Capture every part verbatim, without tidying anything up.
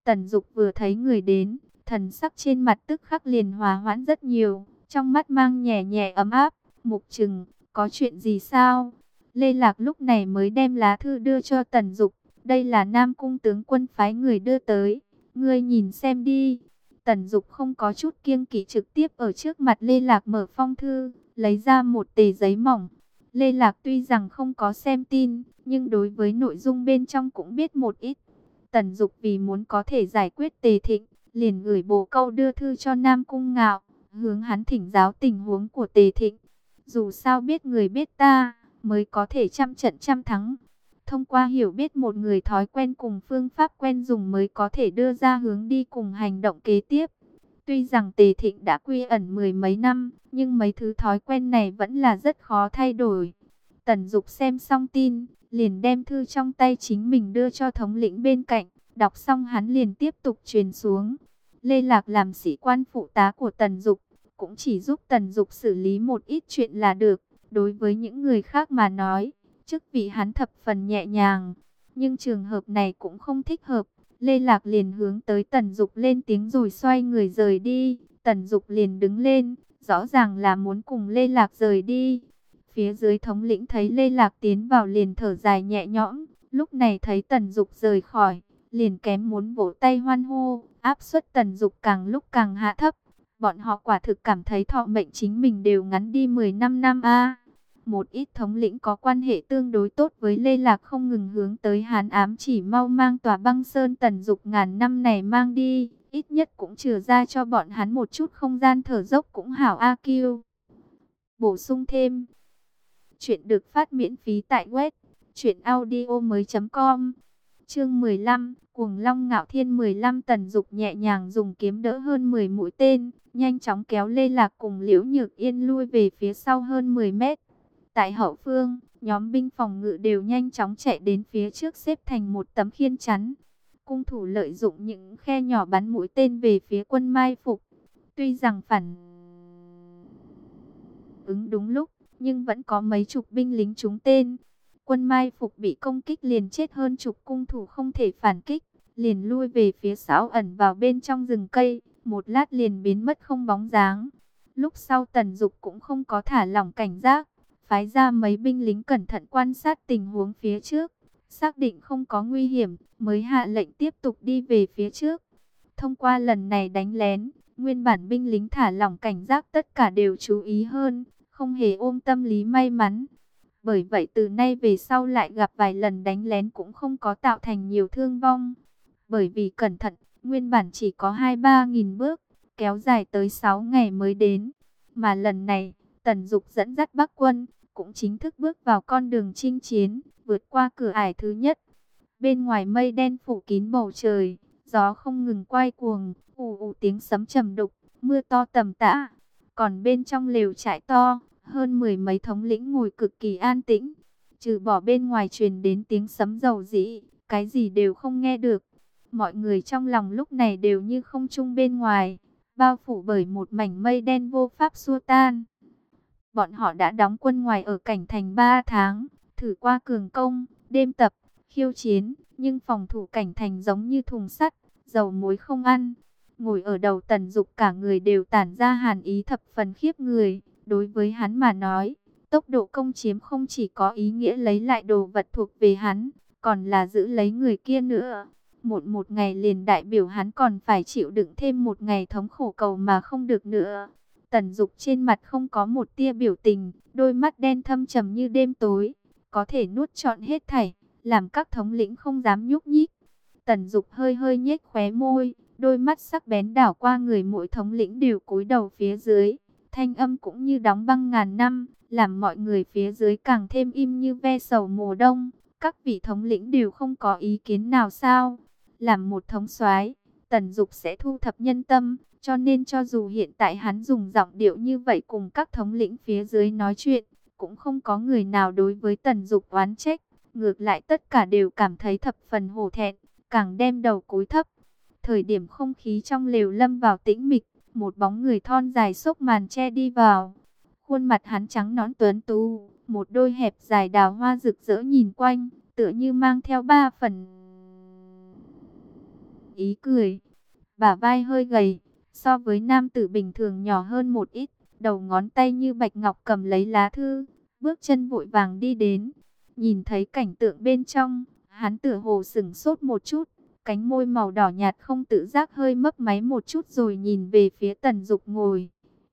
Tần Dục vừa thấy người đến, thần sắc trên mặt tức khắc liền hòa hoãn rất nhiều, trong mắt mang nhẹ nhẹ ấm áp. Mục Trừng, có chuyện gì sao? Lê Lạc lúc này mới đem lá thư đưa cho Tần Dục. Đây là Nam Cung tướng quân phái người đưa tới, ngươi nhìn xem đi. Tần Dục không có chút kiêng kỵ trực tiếp ở trước mặt Lê Lạc mở phong thư, lấy ra một tờ giấy mỏng. Lê Lạc tuy rằng không có xem tin, nhưng đối với nội dung bên trong cũng biết một ít. Tần Dục vì muốn có thể giải quyết Tề Thịnh, liền gửi bồ câu đưa thư cho Nam Cung Ngạo, hướng hắn thỉnh giáo tình huống của Tề Thịnh. Dù sao biết người biết ta, mới có thể trăm trận trăm thắng. Thông qua hiểu biết một người thói quen cùng phương pháp quen dùng mới có thể đưa ra hướng đi cùng hành động kế tiếp. Tuy rằng Tề Thịnh đã quy ẩn mười mấy năm, nhưng mấy thứ thói quen này vẫn là rất khó thay đổi. Tần Dục xem xong tin, liền đem thư trong tay chính mình đưa cho thống lĩnh bên cạnh. Đọc xong hắn liền tiếp tục truyền xuống. Lê Lạc làm sĩ quan phụ tá của Tần Dục, cũng chỉ giúp Tần Dục xử lý một ít chuyện là được. Đối với những người khác mà nói, chức vị hắn thập phần nhẹ nhàng. Nhưng trường hợp này cũng không thích hợp. Lê Lạc liền hướng tới Tần Dục lên tiếng rồi xoay người rời đi. Tần Dục liền đứng lên, rõ ràng là muốn cùng Lê Lạc rời đi. Phía dưới thống lĩnh thấy Lê Lạc tiến vào liền thở dài nhẹ nhõm. Lúc này thấy Tần Dục rời khỏi, liền kém muốn vỗ tay hoan hô. Áp suất Tần Dục càng lúc càng hạ thấp. Bọn họ quả thực cảm thấy thọ mệnh chính mình đều ngắn đi mười lăm năm a. Một ít thống lĩnh có quan hệ tương đối tốt với Lê Lạc không ngừng hướng tới hắn ám chỉ mau mang tòa băng sơn Tần Dục ngàn năm này mang đi, ít nhất cũng chừa ra cho bọn hắn một chút không gian thở dốc cũng hảo a kiu. Bổ sung thêm, chuyện được phát miễn phí tại web truyện audio mới chấm com. Chương mười lăm, Cuồng Long Ngạo Thiên. Mười lăm Tần Dục nhẹ nhàng dùng kiếm đỡ hơn mười mũi tên, nhanh chóng kéo Lê Lạc cùng Liễu Nhược Yên lui về phía sau hơn mười mét. Tại hậu phương, nhóm binh phòng ngự đều nhanh chóng chạy đến phía trước xếp thành một tấm khiên chắn. Cung thủ lợi dụng những khe nhỏ bắn mũi tên về phía quân mai phục. Tuy rằng phản ứng đúng lúc, nhưng vẫn có mấy chục binh lính trúng tên. Quân mai phục bị công kích liền chết hơn chục cung thủ không thể phản kích, liền lui về phía sau ẩn vào bên trong rừng cây, một lát liền biến mất không bóng dáng. Lúc sau Tần Dục cũng không có thả lỏng cảnh giác, phái ra mấy binh lính cẩn thận quan sát tình huống phía trước, xác định không có nguy hiểm, mới hạ lệnh tiếp tục đi về phía trước. Thông qua lần này đánh lén, nguyên bản binh lính thả lỏng cảnh giác tất cả đều chú ý hơn, không hề ôm tâm lý may mắn. Bởi vậy từ nay về sau lại gặp vài lần đánh lén cũng không có tạo thành nhiều thương vong. Bởi vì cẩn thận, nguyên bản chỉ có hai ba nghìn bước, kéo dài tới sáu ngày mới đến. Mà lần này, Tần Dục dẫn dắt Bắc quân, cũng chính thức bước vào con đường chinh chiến, vượt qua cửa ải thứ nhất. Bên ngoài mây đen phủ kín bầu trời, gió không ngừng quay cuồng, ù ù tiếng sấm trầm đục, mưa to tầm tã. Còn bên trong lều trại to, hơn mười mấy thống lĩnh ngồi cực kỳ an tĩnh, trừ bỏ bên ngoài truyền đến tiếng sấm rầu rĩ, cái gì đều không nghe được. Mọi người trong lòng lúc này đều như không trung bên ngoài, bao phủ bởi một mảnh mây đen vô pháp xua tan. Bọn họ đã đóng quân ngoài ở cảnh thành ba tháng, thử qua cường công, đêm tập, khiêu chiến, nhưng phòng thủ cảnh thành giống như thùng sắt, dầu muối không ăn. Ngồi ở đầu Tần Dục cả người đều tản ra hàn ý thập phần khiếp người. Đối với hắn mà nói, tốc độ công chiếm không chỉ có ý nghĩa lấy lại đồ vật thuộc về hắn, còn là giữ lấy người kia nữa. Một một ngày liền đại biểu hắn còn phải chịu đựng thêm một ngày thống khổ cầu mà không được nữa. Tần Dục trên mặt không có một tia biểu tình, đôi mắt đen thâm trầm như đêm tối, có thể nuốt trọn hết thảy, làm các thống lĩnh không dám nhúc nhích. Tần Dục hơi hơi nhếch khóe môi, đôi mắt sắc bén đảo qua người mỗi thống lĩnh đều cúi đầu phía dưới. Thanh âm cũng như đóng băng ngàn năm, làm mọi người phía dưới càng thêm im như ve sầu mùa đông. Các vị thống lĩnh đều không có ý kiến nào sao? Làm một thống soái, Tần Dục sẽ thu thập nhân tâm, cho nên cho dù hiện tại hắn dùng giọng điệu như vậy cùng các thống lĩnh phía dưới nói chuyện, cũng không có người nào đối với Tần Dục oán trách, ngược lại tất cả đều cảm thấy thập phần hổ thẹn, càng đem đầu cúi thấp. Thời điểm không khí trong lều lâm vào tĩnh mịch, một bóng người thon dài xốc màn che đi vào. Khuôn mặt hắn trắng nõn tuấn tú, một đôi hẹp dài đào hoa rực rỡ nhìn quanh, tựa như mang theo ba phần ý cười. Bả vai hơi gầy, so với nam tử bình thường nhỏ hơn một ít, đầu ngón tay như bạch ngọc cầm lấy lá thư, bước chân vội vàng đi đến. Nhìn thấy cảnh tượng bên trong, hắn tựa hồ sững sốt một chút, cánh môi màu đỏ nhạt không tự giác hơi mấp máy một chút rồi nhìn về phía Tần Dục ngồi.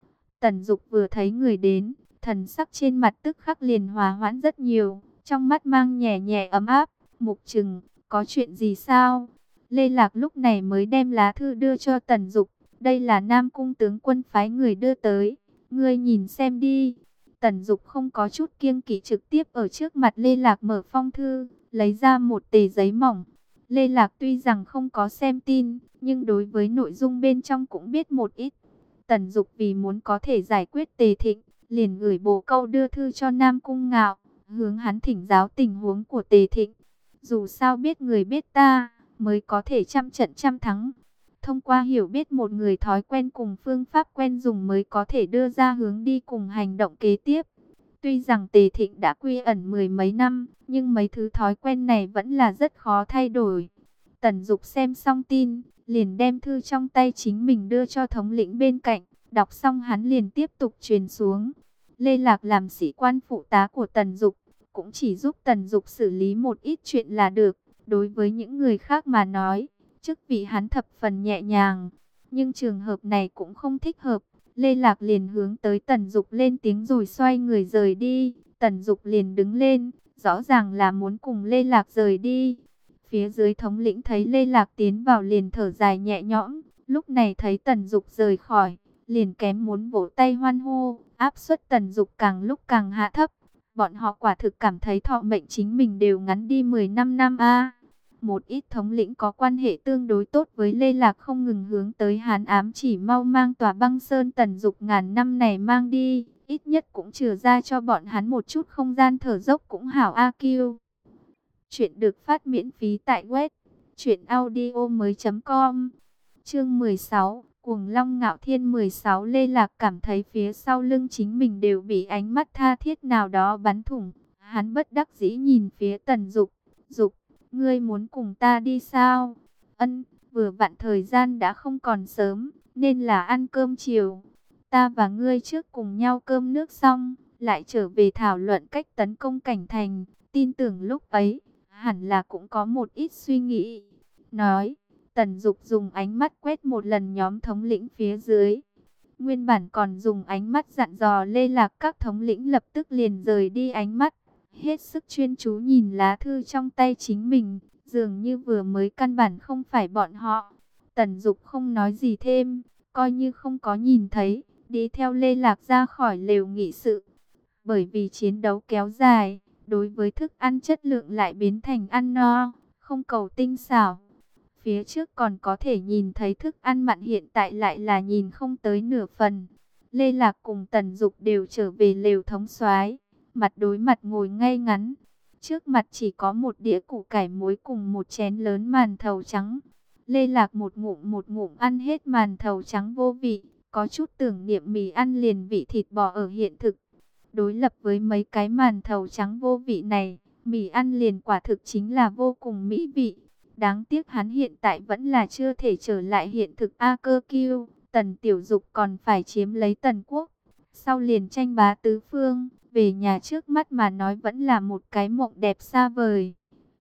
Tần Dục vừa thấy người đến, thần sắc trên mặt tức khắc liền hòa hoãn rất nhiều, trong mắt mang nhẹ nhẹ ấm áp. Mục Trừng, có chuyện gì sao? Lê Lạc lúc này mới đem lá thư đưa cho Tần Dục. Đây là Nam Cung tướng quân phái người đưa tới, ngươi nhìn xem đi. Tần Dục không có chút kiêng kỵ trực tiếp ở trước mặt Lê Lạc mở phong thư, lấy ra một tờ giấy mỏng. Lê Lạc tuy rằng không có xem tin, nhưng đối với nội dung bên trong cũng biết một ít. Tần Dục vì muốn có thể giải quyết Tề Thịnh, liền gửi bồ câu đưa thư cho Nam Cung Ngạo, hướng hắn thỉnh giáo tình huống của Tề Thịnh. Dù sao biết người biết ta, mới có thể trăm trận trăm thắng. Thông qua hiểu biết một người thói quen cùng phương pháp quen dùng mới có thể đưa ra hướng đi cùng hành động kế tiếp. Tuy rằng Tề Thịnh đã quy ẩn mười mấy năm, nhưng mấy thứ thói quen này vẫn là rất khó thay đổi. Tần Dục xem xong tin, liền đem thư trong tay chính mình đưa cho thống lĩnh bên cạnh. Đọc xong hắn liền tiếp tục truyền xuống. Lê Lạc làm sĩ quan phụ tá của Tần Dục, cũng chỉ giúp Tần Dục xử lý một ít chuyện là được. Đối với những người khác mà nói, chức vị hắn thập phần nhẹ nhàng. Nhưng trường hợp này cũng không thích hợp. Lê Lạc liền hướng tới Tần Dục lên tiếng rồi xoay người rời đi. Tần Dục liền đứng lên, rõ ràng là muốn cùng Lê Lạc rời đi. Phía dưới thống lĩnh thấy Lê Lạc tiến vào liền thở dài nhẹ nhõm. Lúc này thấy Tần Dục rời khỏi, liền kém muốn vỗ tay hoan hô. Áp suất Tần Dục càng lúc càng hạ thấp. Bọn họ quả thực cảm thấy thọ mệnh chính mình đều ngắn đi mười lăm năm a. Một ít thống lĩnh có quan hệ tương đối tốt với Lê Lạc không ngừng hướng tới hắn ám chỉ mau mang tòa băng sơn Tần Dục ngàn năm này mang đi, ít nhất cũng trừ ra cho bọn hắn một chút không gian thở dốc cũng hảo a kiu. Chuyện được phát miễn phí tại web truyệnaudiomoi chấm com. Chương mười sáu, Cuồng Long Ngạo Thiên mười sáu. Lê Lạc cảm thấy phía sau lưng chính mình đều bị ánh mắt tha thiết nào đó bắn thủng. Hắn bất đắc dĩ nhìn phía Tần Dục. Dục, ngươi muốn cùng ta đi sao? Ân, vừa vặn thời gian đã không còn sớm, nên là ăn cơm chiều. Ta và ngươi trước cùng nhau cơm nước xong, lại trở về thảo luận cách tấn công cảnh thành. Tin tưởng lúc ấy, hẳn là cũng có một ít suy nghĩ. Nói, Tần Dục dùng ánh mắt quét một lần nhóm thống lĩnh phía dưới. Nguyên bản còn dùng ánh mắt dặn dò Lê Lạc, các thống lĩnh lập tức liền rời đi ánh mắt. Hết sức chuyên chú nhìn lá thư trong tay chính mình, dường như vừa mới căn bản không phải bọn họ. Tần Dục không nói gì thêm, coi như không có nhìn thấy, đi theo Lê Lạc ra khỏi lều nghị sự. Bởi vì chiến đấu kéo dài, đối với thức ăn chất lượng lại biến thành ăn no, không cầu tinh xảo. Phía trước còn có thể nhìn thấy thức ăn mặn, hiện tại lại là nhìn không tới nửa phần. Lê Lạc cùng Tần Dục đều trở về lều thống soái, mặt đối mặt ngồi ngay ngắn. Trước mặt chỉ có một đĩa củ cải muối cùng một chén lớn màn thầu trắng. Lê Lạc một ngụm một ngụm ăn hết màn thầu trắng vô vị, có chút tưởng niệm mì ăn liền vị thịt bò ở hiện thực. Đối lập với mấy cái màn thầu trắng vô vị này, mì ăn liền quả thực chính là vô cùng mỹ vị. Đáng tiếc hắn hiện tại vẫn là chưa thể trở lại hiện thực a cơ kiêu. Tần Tiểu Dục còn phải chiếm lấy Tần Quốc, sau liền tranh bá tứ phương. Về nhà trước mắt mà nói vẫn là một cái mộng đẹp xa vời.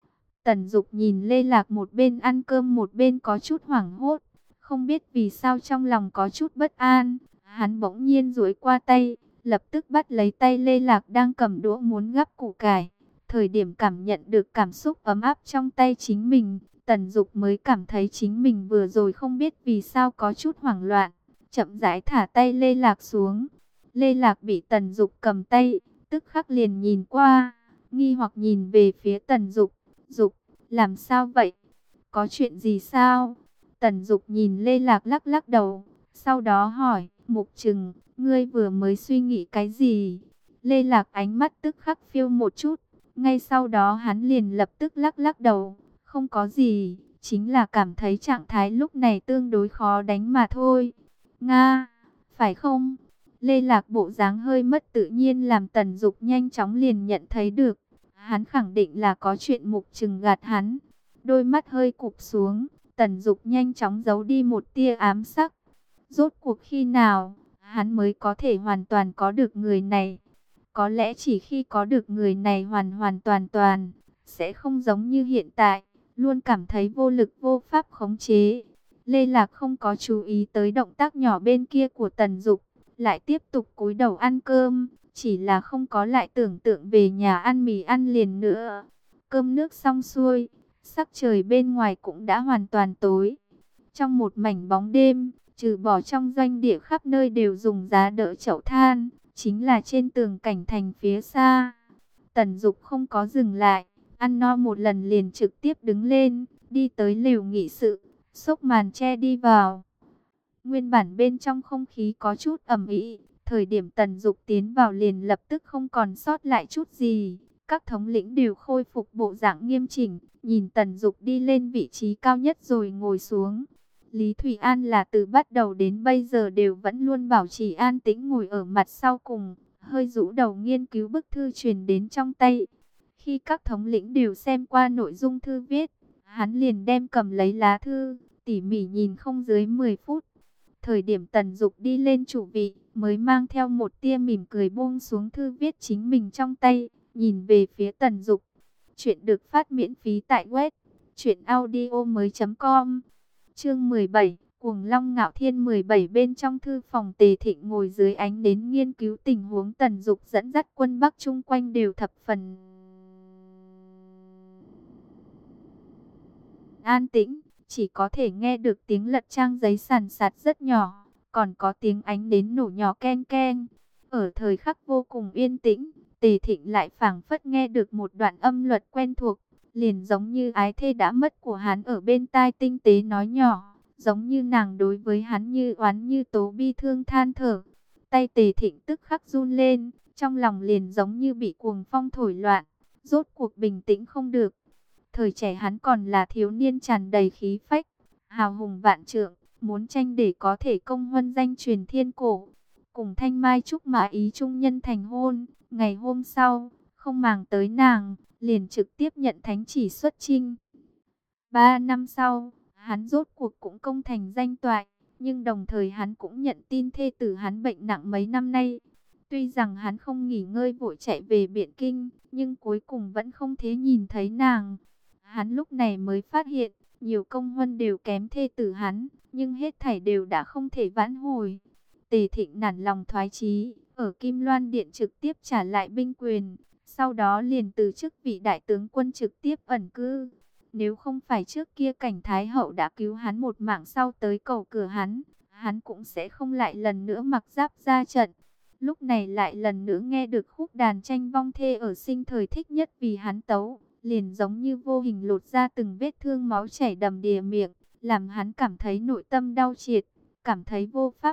Tần Dục nhìn Lê Lạc một bên ăn cơm một bên có chút hoảng hốt. Không biết vì sao trong lòng có chút bất an. Hắn bỗng nhiên duỗi qua tay, lập tức bắt lấy tay Lê Lạc đang cầm đũa muốn gắp củ cải. Thời điểm cảm nhận được cảm xúc ấm áp trong tay chính mình, Tần Dục mới cảm thấy chính mình vừa rồi không biết vì sao có chút hoảng loạn. Chậm rãi thả tay Lê Lạc xuống. Lê Lạc bị Tần Dục cầm tay, tức khắc liền nhìn qua, nghi hoặc nhìn về phía Tần Dục. Dục, làm sao vậy? Có chuyện gì sao? Tần Dục nhìn Lê Lạc lắc lắc đầu, sau đó hỏi, Mục Trừng, ngươi vừa mới suy nghĩ cái gì? Lê Lạc ánh mắt tức khắc phiêu một chút, ngay sau đó hắn liền lập tức lắc lắc đầu, không có gì, chính là cảm thấy trạng thái lúc này tương đối khó đánh mà thôi. Nga, phải không? Lê Lạc bộ dáng hơi mất tự nhiên làm Tần Dục nhanh chóng liền nhận thấy được. Hắn khẳng định là có chuyện Mục Trừng gạt hắn. Đôi mắt hơi cụp xuống, Tần Dục nhanh chóng giấu đi một tia ám sắc. Rốt cuộc khi nào, hắn mới có thể hoàn toàn có được người này? Có lẽ chỉ khi có được người này hoàn hoàn toàn toàn, sẽ không giống như hiện tại, luôn cảm thấy vô lực vô pháp khống chế. Lê Lạc không có chú ý tới động tác nhỏ bên kia của Tần Dục, lại tiếp tục cúi đầu ăn cơm, chỉ là không có lại tưởng tượng về nhà ăn mì ăn liền nữa. Cơm nước xong xuôi, sắc trời bên ngoài cũng đã hoàn toàn tối. Trong một mảnh bóng đêm, trừ bỏ trong doanh địa khắp nơi đều dùng giá đỡ chậu than, chính là trên tường cảnh thành phía xa. Tần Dục không có dừng lại, ăn no một lần liền trực tiếp đứng lên, đi tới lều nghị sự, xốc màn che đi vào. Nguyên bản bên trong không khí có chút ẩm ĩ, thời điểm Tần Dục tiến vào liền lập tức không còn sót lại chút gì. Các thống lĩnh đều khôi phục bộ dạng nghiêm chỉnh, nhìn Tần Dục đi lên vị trí cao nhất rồi ngồi xuống. Lý Thủy An là từ bắt đầu đến bây giờ đều vẫn luôn bảo trì an tĩnh ngồi ở mặt sau cùng, hơi rũ đầu nghiên cứu bức thư truyền đến trong tay. Khi các thống lĩnh đều xem qua nội dung thư viết, hắn liền đem cầm lấy lá thư, tỉ mỉ nhìn không dưới mười phút. Thời điểm Tần Dục đi lên chủ vị, mới mang theo một tia mỉm cười buông xuống thư viết chính mình trong tay, nhìn về phía Tần Dục. Chuyện được phát miễn phí tại web truyện audio mới chấm com. Chương mười bảy, Cuồng Long Ngạo Thiên. Mười bảy. Bên trong thư phòng, Tề Thịnh ngồi dưới ánh nến nghiên cứu tình huống Tần Dục dẫn dắt quân Bắc chung quanh đều thập phần an tĩnh, chỉ có thể nghe được tiếng lật trang giấy sàn sạt rất nhỏ, còn có tiếng ánh nến nổ nhỏ keng keng. Ở thời khắc vô cùng yên tĩnh, Tề Thịnh lại phảng phất nghe được một đoạn âm luật quen thuộc, liền giống như ái thê đã mất của hắn ở bên tai tinh tế nói nhỏ, giống như nàng đối với hắn như oán như tố bi thương than thở. Tay Tề Thịnh tức khắc run lên, trong lòng liền giống như bị cuồng phong thổi loạn, rốt cuộc bình tĩnh không được. Thời trẻ hắn còn là thiếu niên tràn đầy khí phách, hào hùng vạn trượng, muốn tranh để có thể công huân danh truyền thiên cổ. Cùng Thanh Mai Trúc Mã ý trung nhân thành hôn, ngày hôm sau, không màng tới nàng, liền trực tiếp nhận thánh chỉ xuất chinh. Ba năm sau, hắn rốt cuộc cũng công thành danh toại, nhưng đồng thời hắn cũng nhận tin thê tử hắn bệnh nặng mấy năm nay. Tuy rằng hắn không nghỉ ngơi vội chạy về Biện Kinh, nhưng cuối cùng vẫn không thể nhìn thấy nàng. Hắn lúc này mới phát hiện, nhiều công huân đều kém thê tử hắn, nhưng hết thảy đều đã không thể vãn hồi. Tề Thịnh nản lòng thoái chí, ở Kim Loan Điện trực tiếp trả lại binh quyền, sau đó liền từ chức vị đại tướng quân trực tiếp ẩn cư. Nếu không phải trước kia Cảnh Thái Hậu đã cứu hắn một mạng sau tới cầu cửa hắn, hắn cũng sẽ không lại lần nữa mặc giáp ra trận. Lúc này lại lần nữa nghe được khúc đàn tranh vong thê ở sinh thời thích nhất vì hắn tấu, liền giống như vô hình lột ra từng vết thương máu chảy đầm đìa miệng, làm hắn cảm thấy nội tâm đau triệt, cảm thấy vô pháp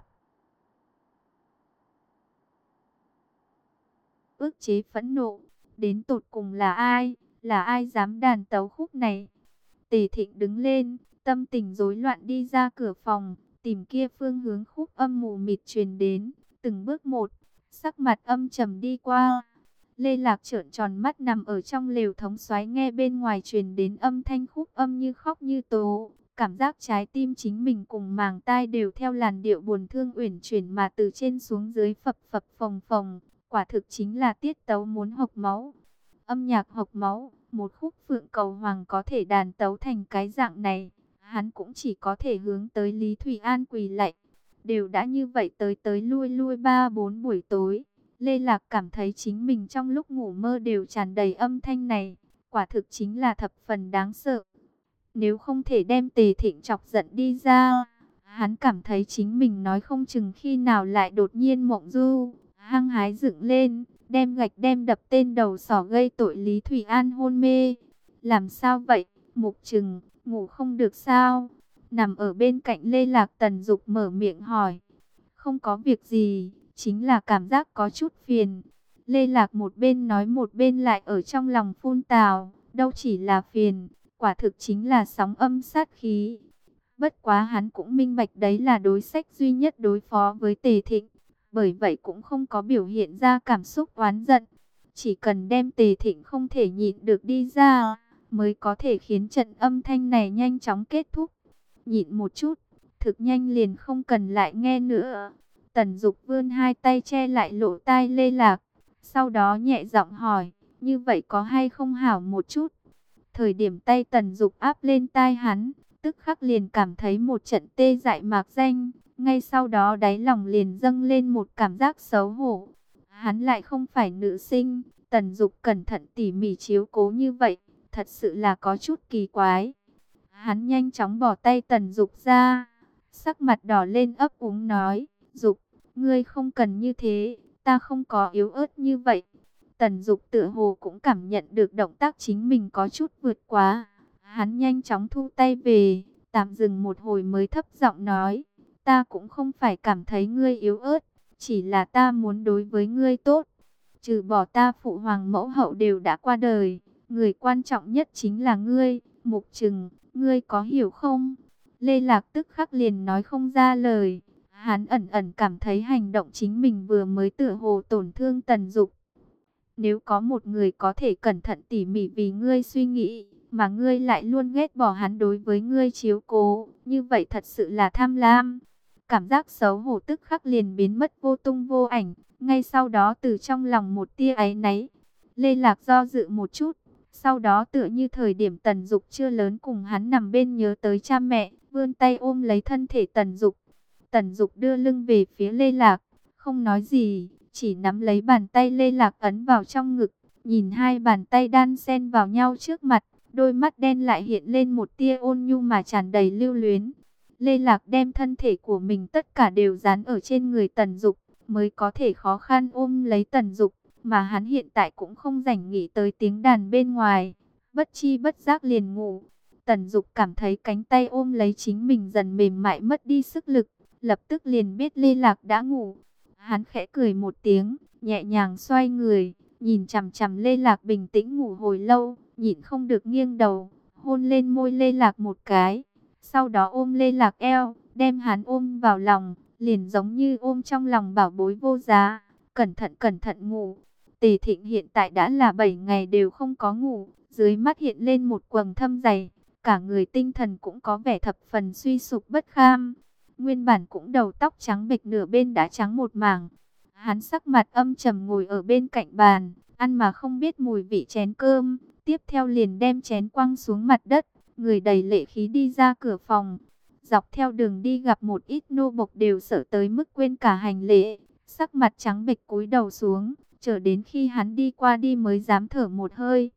ức chế phẫn nộ. Đến tột cùng là ai, là ai dám đàn tấu khúc này? Tề Thịnh đứng lên, tâm tình rối loạn đi ra cửa phòng, tìm kia phương hướng khúc âm mù mịt truyền đến, từng bước một, sắc mặt âm trầm đi qua. Lê Lạc trợn tròn mắt nằm ở trong lều thống soái, nghe bên ngoài truyền đến âm thanh khúc âm như khóc như tố, cảm giác trái tim chính mình cùng màng tai đều theo làn điệu buồn thương uyển chuyển mà từ trên xuống dưới phập phập phồng phồng, quả thực chính là tiết tấu muốn hộc máu. Âm nhạc hộc máu, một khúc Phượng Cầu Hoàng có thể đàn tấu thành cái dạng này, hắn cũng chỉ có thể hướng tới Lý Thủy An quỳ lạy. Đều đã như vậy tới tới lui lui ba bốn buổi tối, Lê Lạc cảm thấy chính mình trong lúc ngủ mơ đều tràn đầy âm thanh này, quả thực chính là thập phần đáng sợ. Nếu không thể đem Tề Thịnh chọc giận đi ra, hắn cảm thấy chính mình nói không chừng khi nào lại đột nhiên mộng du, hăng hái dựng lên, đem gạch đem đập tên đầu sỏ gây tội Lý Thủy An hôn mê. Làm sao vậy, Mục Trừng, ngủ không được sao? Nằm ở bên cạnh Lê Lạc, Tần Dục mở miệng hỏi. Không có việc gì, chính là cảm giác có chút phiền. Lê Lạc một bên nói một bên lại ở trong lòng phun tào, đâu chỉ là phiền, quả thực chính là sóng âm sát khí. Bất quá hắn cũng minh bạch đấy là đối sách duy nhất đối phó với Tề Thịnh, bởi vậy cũng không có biểu hiện ra cảm xúc oán giận. Chỉ cần đem Tề Thịnh không thể nhịn được đi ra, mới có thể khiến trận âm thanh này nhanh chóng kết thúc. nhịn một chút, thực nhanh liền không cần lại nghe nữa. Tần Dục vươn hai tay che lại lỗ tai Lê Lạc, sau đó nhẹ giọng hỏi, như vậy có hay không hảo một chút? Thời điểm tay Tần Dục áp lên tai hắn, tức khắc liền cảm thấy một trận tê dại mạc danh, ngay sau đó đáy lòng liền dâng lên một cảm giác xấu hổ. Hắn lại không phải nữ sinh, Tần Dục cẩn thận tỉ mỉ chiếu cố như vậy, thật sự là có chút kỳ quái. Hắn nhanh chóng bỏ tay Tần Dục ra, sắc mặt đỏ lên ấp úng nói, Dục, ngươi không cần như thế, ta không có yếu ớt như vậy. Tần Dục tựa hồ cũng cảm nhận được động tác chính mình có chút vượt quá. Hắn nhanh chóng thu tay về, tạm dừng một hồi mới thấp giọng nói, ta cũng không phải cảm thấy ngươi yếu ớt, chỉ là ta muốn đối với ngươi tốt. Trừ bỏ ta phụ hoàng mẫu hậu đều đã qua đời, người quan trọng nhất chính là ngươi, Mục Trừng, ngươi có hiểu không? Lê Lạc tức khắc liền nói không ra lời. Hắn ẩn ẩn cảm thấy hành động chính mình vừa mới tựa hồ tổn thương Tần Dục. Nếu có một người có thể cẩn thận tỉ mỉ vì ngươi suy nghĩ, mà ngươi lại luôn ghét bỏ hắn đối với ngươi chiếu cố, như vậy thật sự là tham lam. Cảm giác xấu hổ tức khắc liền biến mất vô tung vô ảnh, ngay sau đó từ trong lòng một tia áy náy. Lê Lạc do dự một chút, sau đó tựa như thời điểm Tần Dục chưa lớn cùng hắn nằm bên nhớ tới cha mẹ, vươn tay ôm lấy thân thể Tần Dục. Tần Dục đưa lưng về phía Lê Lạc, không nói gì, chỉ nắm lấy bàn tay Lê Lạc ấn vào trong ngực, nhìn hai bàn tay đan xen vào nhau trước mặt, đôi mắt đen lại hiện lên một tia ôn nhu mà tràn đầy lưu luyến. Lê Lạc đem thân thể của mình tất cả đều dán ở trên người Tần Dục, mới có thể khó khăn ôm lấy Tần Dục, mà hắn hiện tại cũng không rảnh nghĩ tới tiếng đàn bên ngoài, bất chi bất giác liền ngủ. Tần Dục cảm thấy cánh tay ôm lấy chính mình dần mềm mại mất đi sức lực, lập tức liền biết Lê Lạc đã ngủ. Hắn khẽ cười một tiếng, nhẹ nhàng xoay người, nhìn chằm chằm Lê Lạc bình tĩnh ngủ hồi lâu, nhịn không được nghiêng đầu, hôn lên môi Lê Lạc một cái. Sau đó ôm Lê Lạc eo, đem hắn ôm vào lòng, liền giống như ôm trong lòng bảo bối vô giá, cẩn thận cẩn thận ngủ. Tề Thịnh hiện tại đã là bảy ngày đều không có ngủ, dưới mắt hiện lên một quầng thâm dày, cả người tinh thần cũng có vẻ thập phần suy sụp bất kham. Nguyên bản cũng đầu tóc trắng bệch nửa bên đã trắng một mảng. Hắn sắc mặt âm trầm ngồi ở bên cạnh bàn, ăn mà không biết mùi vị chén cơm, tiếp theo liền đem chén quăng xuống mặt đất, người đầy lệ khí đi ra cửa phòng. Dọc theo đường đi gặp một ít nô bộc đều sợ tới mức quên cả hành lễ, sắc mặt trắng bệch cúi đầu xuống, chờ đến khi hắn đi qua đi mới dám thở một hơi.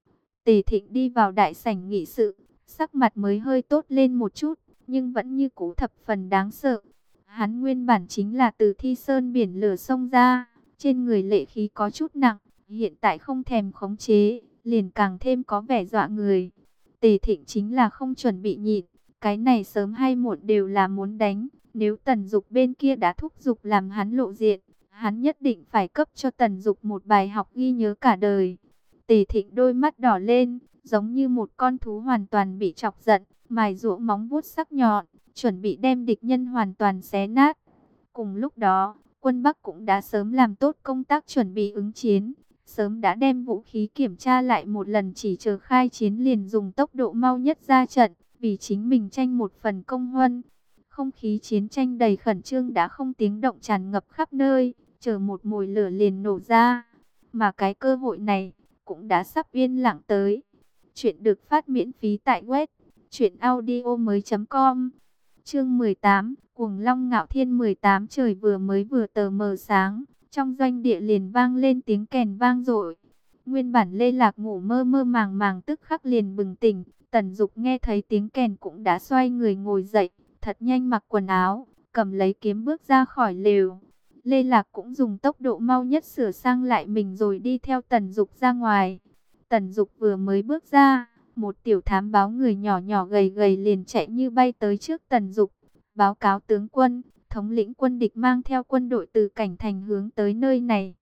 Tề Thịnh đi vào đại sảnh nghị sự, sắc mặt mới hơi tốt lên một chút, nhưng vẫn như cũ thập phần đáng sợ. Hắn nguyên bản chính là từ Thi Sơn biển lửa xông ra, trên người lệ khí có chút nặng, hiện tại không thèm khống chế, liền càng thêm có vẻ dọa người. Tề Thịnh chính là không chuẩn bị nhịn, cái này sớm hay muộn đều là muốn đánh. Nếu Tần Dục bên kia đã thúc giục làm hắn lộ diện, hắn nhất định phải cấp cho Tần Dục một bài học ghi nhớ cả đời. Tề Thịnh đôi mắt đỏ lên, giống như một con thú hoàn toàn bị chọc giận, mài giũa móng vuốt sắc nhọn, chuẩn bị đem địch nhân hoàn toàn xé nát. Cùng lúc đó, quân Bắc cũng đã sớm làm tốt công tác chuẩn bị ứng chiến, sớm đã đem vũ khí kiểm tra lại một lần, chỉ chờ khai chiến liền dùng tốc độ mau nhất ra trận, vì chính mình tranh một phần công huân. Không khí chiến tranh đầy khẩn trương đã không tiếng động tràn ngập khắp nơi, chờ một mồi lửa liền nổ ra. Mà cái cơ hội này cũng đã sắp yên lặng tới. Chuyện được phát miễn phí tại web truyện audio mới chấm com. Chương mười tám, Cuồng Long Ngạo Thiên. Mười tám trời vừa mới vừa tờ mờ sáng, trong doanh địa liền vang lên tiếng kèn vang dội. Nguyên bản Lê Lạc ngủ mơ mơ màng màng tức khắc liền bừng tỉnh, Tần Dục nghe thấy tiếng kèn cũng đã xoay người ngồi dậy, thật nhanh mặc quần áo, cầm lấy kiếm bước ra khỏi lều. Lê Lạc cũng dùng tốc độ mau nhất sửa sang lại mình rồi đi theo Tần Dục ra ngoài. Tần Dục vừa mới bước ra, một tiểu thám báo người nhỏ nhỏ gầy gầy liền chạy như bay tới trước Tần Dục, báo cáo tướng quân, thống lĩnh quân địch mang theo quân đội từ Cảnh Thành hướng tới nơi này.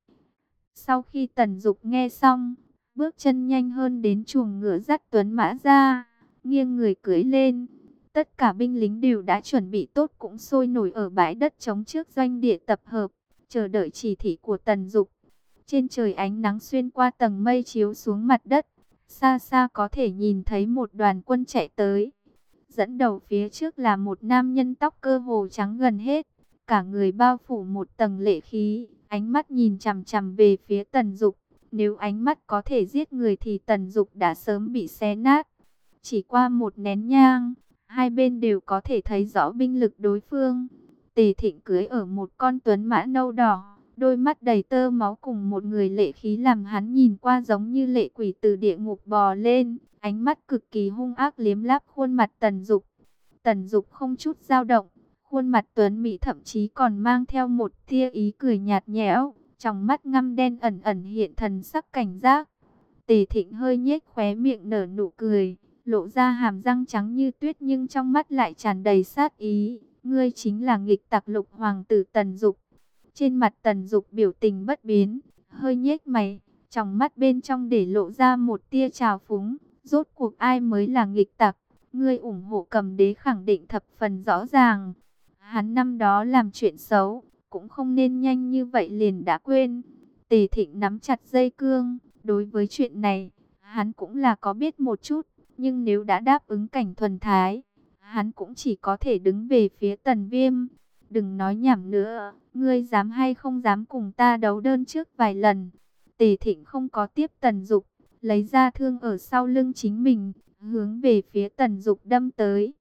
Sau khi Tần Dục nghe xong, bước chân nhanh hơn đến chuồng ngựa dắt tuấn mã ra, nghiêng người cưỡi lên. Tất cả binh lính đều đã chuẩn bị tốt, cũng sôi nổi ở bãi đất trống trước doanh địa tập hợp, chờ đợi chỉ thị của Tần Dục. Trên trời ánh nắng xuyên qua tầng mây chiếu xuống mặt đất, xa xa có thể nhìn thấy một đoàn quân chạy tới. Dẫn đầu phía trước là một nam nhân tóc cơ hồ trắng gần hết, cả người bao phủ một tầng lệ khí, ánh mắt nhìn chằm chằm về phía Tần Dục. Nếu ánh mắt có thể giết người thì Tần Dục đã sớm bị xé nát. Chỉ qua một nén nhang, hai bên đều có thể thấy rõ binh lực đối phương. Tề Thịnh cưỡi ở một con tuấn mã nâu đỏ, đôi mắt đầy tơ máu cùng một người lệ khí làm hắn nhìn qua giống như lệ quỷ từ địa ngục bò lên, ánh mắt cực kỳ hung ác liếm láp khuôn mặt Tần Dục. Tần Dục không chút dao động, khuôn mặt tuấn mỹ thậm chí còn mang theo một tia ý cười nhạt nhẽo, trong mắt ngăm đen ẩn ẩn hiện thần sắc cảnh giác. Tề Thịnh hơi nhếch khóe miệng nở nụ cười, lộ ra hàm răng trắng như tuyết nhưng trong mắt lại tràn đầy sát ý. Ngươi chính là nghịch tặc Lục hoàng tử Tần Dục. Trên mặt Tần Dục biểu tình bất biến, hơi nhếch mày, trong mắt bên trong để lộ ra một tia trào phúng. Rốt cuộc ai mới là nghịch tặc? Ngươi ủng hộ Cầm Đế khẳng định thập phần rõ ràng. Hắn năm đó làm chuyện xấu, cũng không nên nhanh như vậy liền đã quên. Tề Thịnh nắm chặt dây cương, đối với chuyện này, hắn cũng là có biết một chút, nhưng nếu đã đáp ứng Cảnh Thuần Thái, hắn cũng chỉ có thể đứng về phía Tần Viêm. Đừng nói nhảm nữa, ngươi dám hay không dám cùng ta đấu đơn trước vài lần. Tề Thịnh không có tiếp Tần Dục, lấy ra thương ở sau lưng chính mình, hướng về phía Tần Dục đâm tới.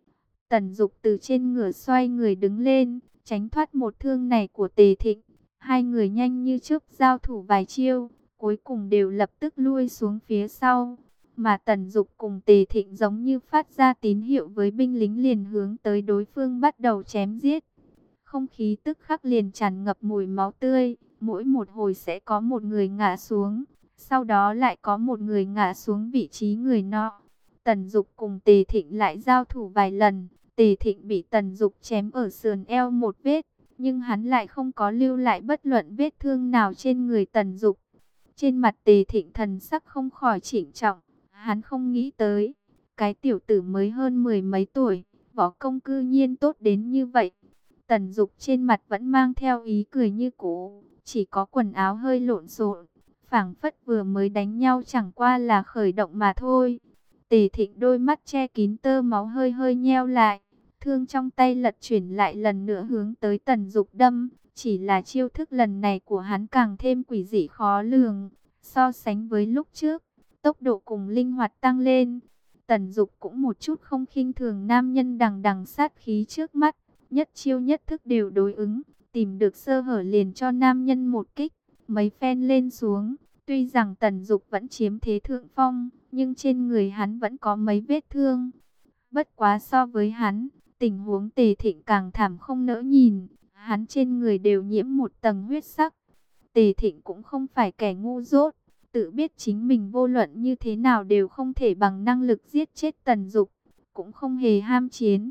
Tần Dục từ trên ngựa xoay người đứng lên, tránh thoát một thương này của Tề Thịnh. Hai người nhanh như chớp giao thủ vài chiêu, cuối cùng đều lập tức lui xuống phía sau. Mà Tần Dục cùng Tề Thịnh giống như phát ra tín hiệu với binh lính liền hướng tới đối phương bắt đầu chém giết. Không khí tức khắc liền tràn ngập mùi máu tươi, mỗi một hồi sẽ có một người ngã xuống, sau đó lại có một người ngã xuống vị trí người nọ. Tần Dục cùng Tề Thịnh lại giao thủ vài lần, Tề Thịnh bị Tần Dục chém ở sườn eo một vết, nhưng hắn lại không có lưu lại bất luận vết thương nào trên người Tần Dục. Trên mặt Tề Thịnh thần sắc không khỏi chỉnh trọng, hắn không nghĩ tới, cái tiểu tử mới hơn mười mấy tuổi, võ công cư nhiên tốt đến như vậy. Tần Dục trên mặt vẫn mang theo ý cười như cũ, chỉ có quần áo hơi lộn xộn, phảng phất vừa mới đánh nhau chẳng qua là khởi động mà thôi. Tề Thịnh đôi mắt che kín tơ máu hơi hơi nheo lại, thương trong tay lật chuyển lại lần nữa hướng tới Tần Dục đâm, chỉ là chiêu thức lần này của hắn càng thêm quỷ dị khó lường, so sánh với lúc trước, tốc độ cùng linh hoạt tăng lên. Tần Dục cũng một chút không khinh thường nam nhân đằng đằng sát khí trước mắt, nhất chiêu nhất thức đều đối ứng, tìm được sơ hở liền cho nam nhân một kích, mấy phen lên xuống. Tuy rằng Tần Dục vẫn chiếm thế thượng phong, nhưng trên người hắn vẫn có mấy vết thương. Bất quá so với hắn, tình huống Tề Thịnh càng thảm không nỡ nhìn, hắn trên người đều nhiễm một tầng huyết sắc. Tề Thịnh cũng không phải kẻ ngu dốt, tự biết chính mình vô luận như thế nào đều không thể bằng năng lực giết chết Tần Dục, cũng không hề ham chiến.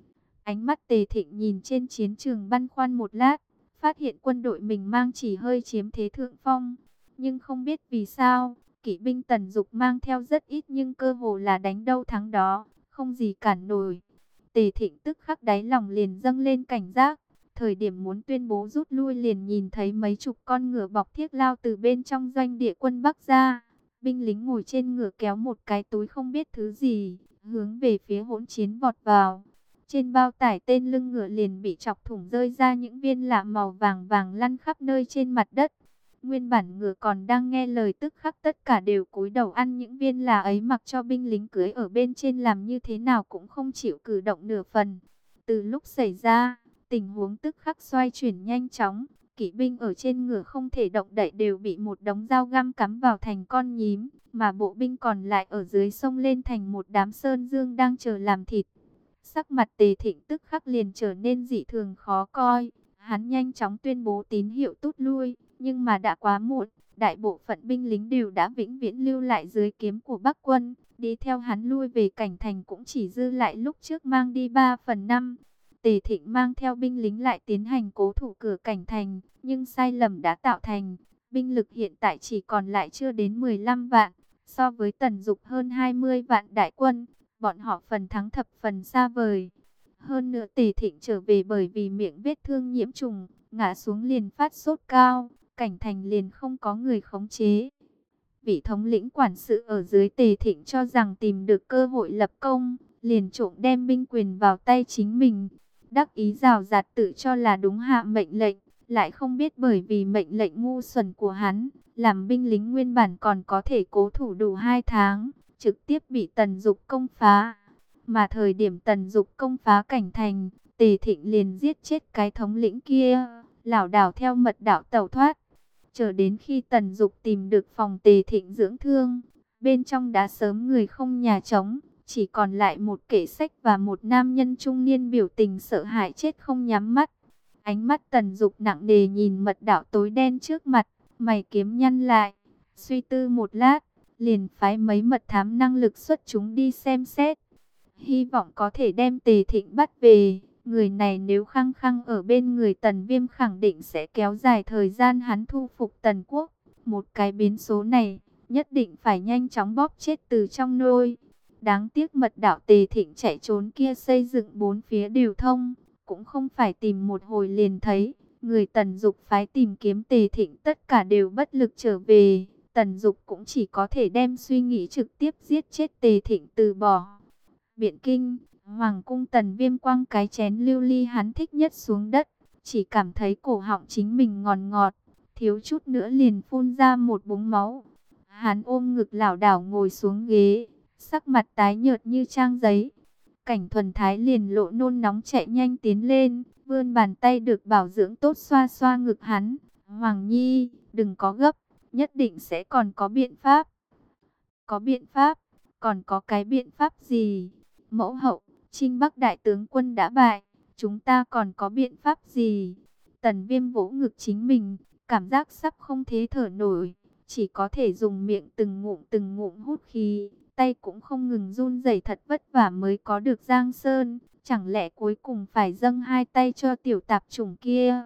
Ánh mắt Tề Thịnh nhìn trên chiến trường băn khoăn một lát, phát hiện quân đội mình mang chỉ hơi chiếm thế thượng phong. Nhưng không biết vì sao, kỵ binh Tần Dục mang theo rất ít nhưng cơ hồ là đánh đâu thắng đó, không gì cản nổi. Tề Thịnh tức khắc đáy lòng liền dâng lên cảnh giác. Thời điểm muốn tuyên bố rút lui liền nhìn thấy mấy chục con ngựa bọc thiếc lao từ bên trong doanh địa quân Bắc ra. Binh lính ngồi trên ngựa kéo một cái túi không biết thứ gì, hướng về phía hỗn chiến vọt vào. Trên bao tải tên lưng ngựa liền bị chọc thủng rơi ra những viên lạ màu vàng vàng lăn khắp nơi trên mặt đất. Nguyên bản ngựa còn đang nghe lời tức khắc tất cả đều cúi đầu ăn những viên là ấy, mặc cho binh lính cưới ở bên trên làm như thế nào cũng không chịu cử động nửa phần. Từ lúc xảy ra, tình huống tức khắc xoay chuyển nhanh chóng, kỵ binh ở trên ngựa không thể động đậy đều bị một đống dao găm cắm vào thành con nhím, mà bộ binh còn lại ở dưới sông lên thành một đám sơn dương đang chờ làm thịt. Sắc mặt Tề Thịnh tức khắc liền trở nên dị thường khó coi, hắn nhanh chóng tuyên bố tín hiệu rút lui, nhưng mà đã quá muộn, đại bộ phận binh lính đều đã vĩnh viễn lưu lại dưới kiếm của Bắc quân, đi theo hắn lui về Cảnh Thành cũng chỉ dư lại lúc trước mang đi ba phần năm. Tề Thịnh mang theo binh lính lại tiến hành cố thủ cửa Cảnh Thành, nhưng sai lầm đã tạo thành, binh lực hiện tại chỉ còn lại chưa đến mười lăm vạn, so với Tần Dục hơn hai mươi vạn đại quân, bọn họ phần thắng thập phần xa vời. Hơn nữa Tề Thịnh trở về bởi vì miệng vết thương nhiễm trùng, ngã xuống liền phát sốt cao, Cảnh Thành liền không có người khống chế. Vị thống lĩnh quản sự ở dưới Tề Thịnh cho rằng tìm được cơ hội lập công, liền trộm đem binh quyền vào tay chính mình. Đắc ý rào rạt tự cho là đúng hạ mệnh lệnh, lại không biết bởi vì mệnh lệnh ngu xuẩn của hắn, làm binh lính nguyên bản còn có thể cố thủ đủ hai tháng, trực tiếp bị Tần Dục công phá. Mà thời điểm Tần Dục công phá Cảnh Thành, Tề Thịnh liền giết chết cái thống lĩnh kia, lảo đảo theo mật đạo tẩu thoát. Chờ đến khi Tần Dục tìm được phòng Tề Thịnh dưỡng thương, bên trong đã sớm người không nhà trống, chỉ còn lại một kệ sách và một nam nhân trung niên biểu tình sợ hãi chết không nhắm mắt. Ánh mắt Tần Dục nặng nề nhìn mật đạo tối đen trước mặt, mày kiếm nhăn lại, suy tư một lát, liền phái mấy mật thám năng lực xuất chúng đi xem xét, hy vọng có thể đem Tề Thịnh bắt về. Người này nếu khăng khăng ở bên người Tần Viêm khẳng định sẽ kéo dài thời gian hắn thu phục Tần Quốc. Một cái biến số này, nhất định phải nhanh chóng bóp chết từ trong nôi. Đáng tiếc mật đạo Tề Thịnh chạy trốn kia xây dựng bốn phía đều thông, cũng không phải tìm một hồi liền thấy. Người Tần Dục phái tìm kiếm Tề Thịnh tất cả đều bất lực trở về. Tần Dục cũng chỉ có thể đem suy nghĩ trực tiếp giết chết Tề Thịnh từ bỏ. Biện Kinh, Hoàng cung Tần Viêm quăng cái chén lưu ly hắn thích nhất xuống đất, chỉ cảm thấy cổ họng chính mình ngọt ngọt, thiếu chút nữa liền phun ra một búng máu. Hắn ôm ngực lảo đảo ngồi xuống ghế, sắc mặt tái nhợt như trang giấy. Cảnh Thuần Thái liền lộ nôn nóng chạy nhanh tiến lên, vươn bàn tay được bảo dưỡng tốt xoa xoa ngực hắn. Hoàng Nhi, đừng có gấp, nhất định sẽ còn có biện pháp. Có biện pháp, còn có cái biện pháp gì? Mẫu hậu, Trinh Bắc đại tướng quân đã bại, chúng ta còn có biện pháp gì? Tần Viêm vỗ ngực chính mình, cảm giác sắp không thế thở nổi, chỉ có thể dùng miệng từng ngụm từng ngụm hút khí, tay cũng không ngừng run rẩy, thật vất vả mới có được Giang Sơn, chẳng lẽ cuối cùng phải dâng hai tay cho tiểu tạp chủng kia?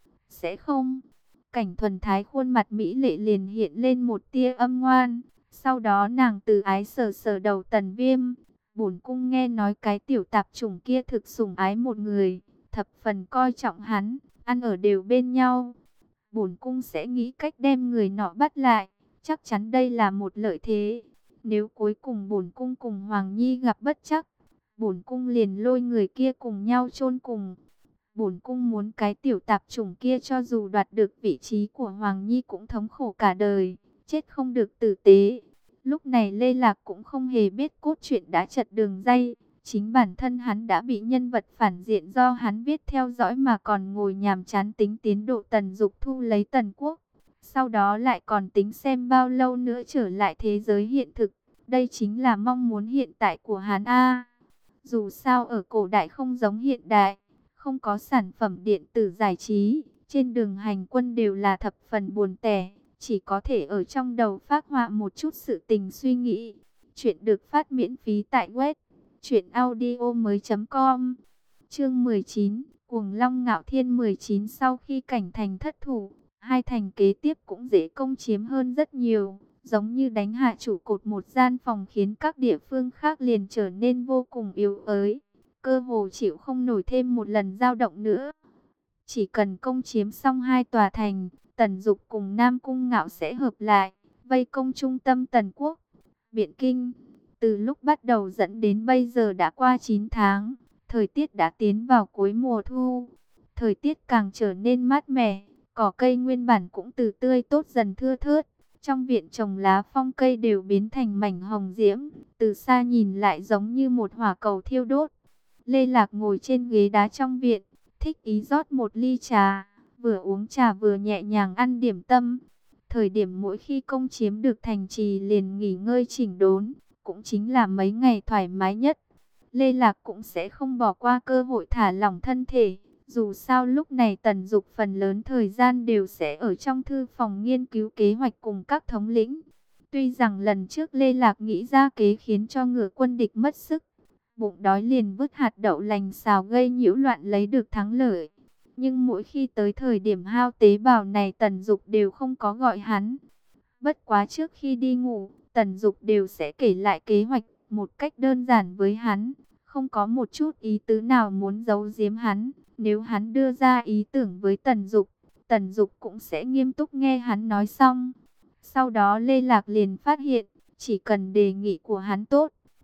Sẽ không. Cảnh Thuần Thái khuôn mặt mỹ lệ liền hiện lên một tia âm ngoan, sau đó nàng từ ái sờ sờ đầu Tần Viêm. Bổn cung nghe nói cái tiểu tạp chủng kia thực sủng ái một người, thập phần coi trọng hắn, ăn ở đều bên nhau. Bổn cung sẽ nghĩ cách đem người nọ bắt lại, chắc chắn đây là một lợi thế. Nếu cuối cùng bổn cung cùng Hoàng Nhi gặp bất trắc, bổn cung liền lôi người kia cùng nhau chôn cùng. Bổn cung muốn cái tiểu tạp chủng kia cho dù đoạt được vị trí của Hoàng Nhi cũng thống khổ cả đời, chết không được tử tế. Lúc này Lê Lạc cũng không hề biết cốt truyện đã chật đường ray. Chính bản thân hắn đã bị nhân vật phản diện do hắn viết theo dõi mà còn ngồi nhàm chán tính tiến độ Tần Dục thu lấy Tần Quốc. Sau đó lại còn tính xem bao lâu nữa trở lại thế giới hiện thực. Đây chính là mong muốn hiện tại của hắn a. Dù sao ở cổ đại không giống hiện đại, không có sản phẩm điện tử giải trí, trên đường hành quân đều là thập phần buồn tẻ. Chỉ có thể ở trong đầu phác họa một chút sự tình suy nghĩ. Chuyện được phát miễn phí tại web truyện audio mới chấm com. Chương mười chín, Cuồng Long Ngạo Thiên mười chín. Sau khi Cảnh Thành thất thủ, hai thành kế tiếp cũng dễ công chiếm hơn rất nhiều. Giống như đánh hạ trụ cột một gian phòng khiến các địa phương khác liền trở nên vô cùng yếu ớt, cơ hồ chịu không nổi thêm một lần dao động nữa. Chỉ cần công chiếm xong hai tòa thành, Tần Dục cùng Nam Cung Ngạo sẽ hợp lại, vây công trung tâm Tần Quốc, Biện Kinh. Từ lúc bắt đầu dẫn đến bây giờ đã qua chín tháng, thời tiết đã tiến vào cuối mùa thu. Thời tiết càng trở nên mát mẻ, cỏ cây nguyên bản cũng từ tươi tốt dần thưa thớt. Trong viện trồng lá phong cây đều biến thành mảnh hồng diễm, từ xa nhìn lại giống như một hỏa cầu thiêu đốt. Lê Lạc ngồi trên ghế đá trong viện, thích ý rót một ly trà, vừa uống trà vừa nhẹ nhàng ăn điểm tâm. Thời điểm mỗi khi công chiếm được thành trì liền nghỉ ngơi chỉnh đốn, cũng chính là mấy ngày thoải mái nhất. Lê Lạc cũng sẽ không bỏ qua cơ hội thả lỏng thân thể. Dù sao lúc này Tần Dục phần lớn thời gian đều sẽ ở trong thư phòng nghiên cứu kế hoạch cùng các thống lĩnh. Tuy rằng lần trước Lê Lạc nghĩ ra kế khiến cho ngựa quân địch mất sức, bụng đói liền vứt hạt đậu lành xào gây nhiễu loạn lấy được thắng lợi. Nhưng mỗi khi tới thời điểm hao tế bào này Tần Dục đều không có gọi hắn. Bất quá trước khi đi ngủ, Tần Dục đều sẽ kể lại kế hoạch một cách đơn giản với hắn. Không có một chút ý tứ nào muốn giấu giếm hắn. Nếu hắn đưa ra ý tưởng với Tần Dục, Tần Dục cũng sẽ nghiêm túc nghe hắn nói xong. Sau đó Lê Lạc liền phát hiện, chỉ cần đề nghị của hắn tốt,